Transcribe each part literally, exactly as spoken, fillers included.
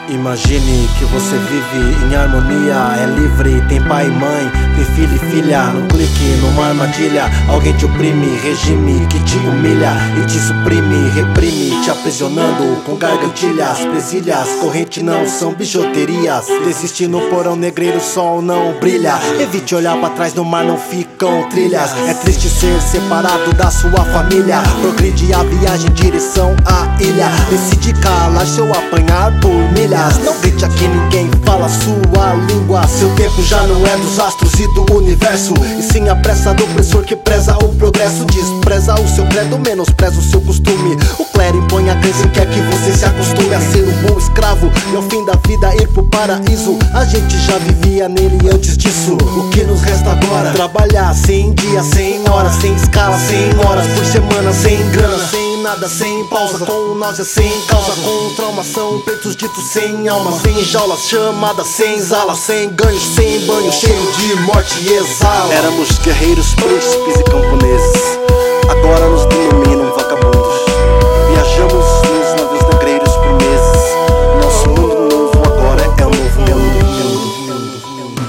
Imagine que você vive em harmonia, é livre, tem pai e mãe, tem filho e filha. Não clique numa armadilha, alguém te oprime, regime que te humilha e te suprime, reprime, te aprisionando com gargantilhas, presilhas, corrente não são bijuterias. Desiste no porão negreiro, o sol não brilha. Evite olhar pra trás, no mar não ficam trilhas. É triste ser separado da sua família. Progride a viagem em direção à ilha. Decide calar seu apanhar por milhas. Não grite aqui, ninguém fala sua língua. Seu tempo já não é dos astros e do universo, e sim a pressa do opressor que preza o progresso. Despreza o seu credo, menospreza o seu costume. O clero impõe a crença e quer que você se acostume a ser um bom escravo e ao fim da vida ir pro paraíso. A gente já vivia nele antes disso. O que nos resta agora? Trabalhar sem dia, sem hora, sem escala, sem horas por semana, sem grana, sem nada, sem pausa, com náusea, sem causa, com traumação, pretos ditos sem alma, sem jaulas, chamadas, sem zala, sem ganhos, sem banho, cheio de morte e exala. Éramos guerreiros, príncipes e camponeses, agora nos denominam vagabundos. Viajamos nos navios negreiros por meses. Nosso mundo novo agora é um novo mundo.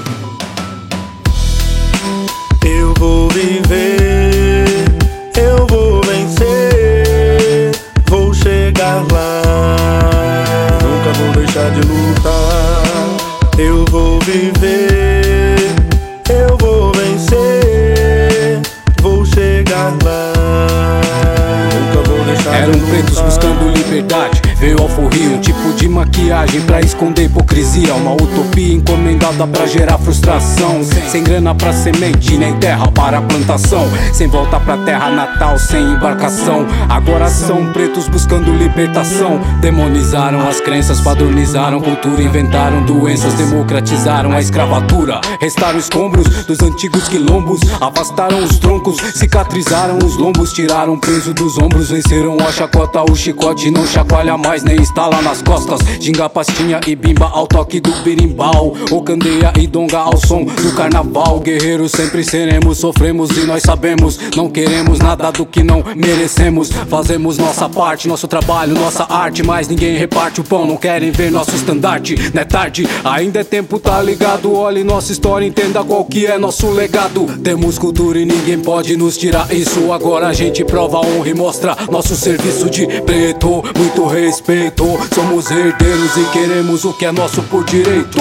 Eu vou viver, eu vou vencer, vou chegar lá, nunca vou deixar de lutar. Eu vou viver, eu vou vencer, vou chegar lá, nunca vou deixar Eram de lutar. pretos buscando liberdade, veio alforria, um tipo de maquiagem pra esconder hipocrisia. Uma utopia encomendada pra gerar frustração. Sem grana pra semente, nem terra para plantação. Sem volta pra terra natal, sem embarcação. Agora são pretos buscando libertação. Demonizaram as crenças, padronizaram cultura, inventaram doenças, democratizaram a escravatura. Restaram escombros dos antigos quilombos, afastaram os troncos, cicatrizaram os lombos, tiraram peso dos ombros, venceram a chacota, o chicote não chacoalha mais, nem instala nas costas. Ginga, pastinha e bimba ao toque do berimbau, ou candeia e donga ao som do carnaval. Guerreiros sempre seremos, sofremos e nós sabemos. Não queremos nada do que não merecemos. Fazemos nossa parte, nosso trabalho, nossa arte, mas ninguém reparte o pão, não querem ver nosso estandarte. Não é tarde, ainda é tempo, tá ligado? Olhe nossa história, entenda qual que é nosso legado. Temos cultura e ninguém pode nos tirar isso. Agora a gente prova, honra e mostra nosso serviço de preto. Muito respeito, somos herdeiros e queremos o que é nosso por direito.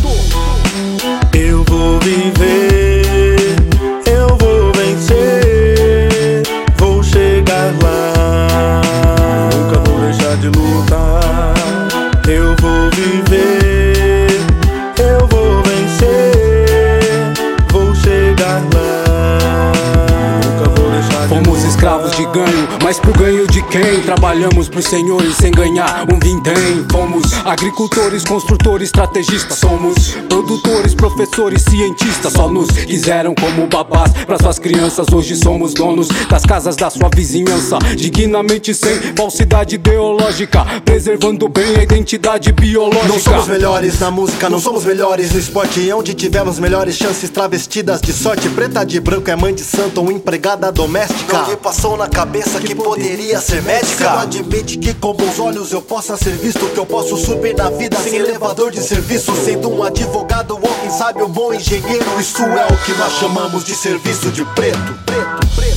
Eu vou viver, eu vou vencer, vou chegar lá, nunca vou deixar de lutar. Eu vou viver, eu vou vencer, vou chegar lá, nunca vou deixar de lutar. Fomos escravos de ganho, mas pro ganho de quem? Trabalhamos pros senhores sem ganhar um vintém. Fomos agricultores, construtores, estrategistas. Somos produtores, professores, cientistas. Só nos quiseram como babás pras suas crianças. Hoje somos donos das casas da sua vizinhança, dignamente sem falsidade ideológica, preservando bem a identidade biológica. Não somos melhores na música, não somos melhores no esporte. Onde tivemos melhores chances travestidas de sorte. Preta de branco é mãe de santo ou empregada doméstica. Não lhe passou na cabeça que poderia ser médica. Não admite que com bons olhos eu possa ser visto, que eu posso subir na vida sem elevador de serviço, sendo um advogado ou quem sabe um bom engenheiro. Isso é o que nós chamamos de serviço de preto, preto, preto.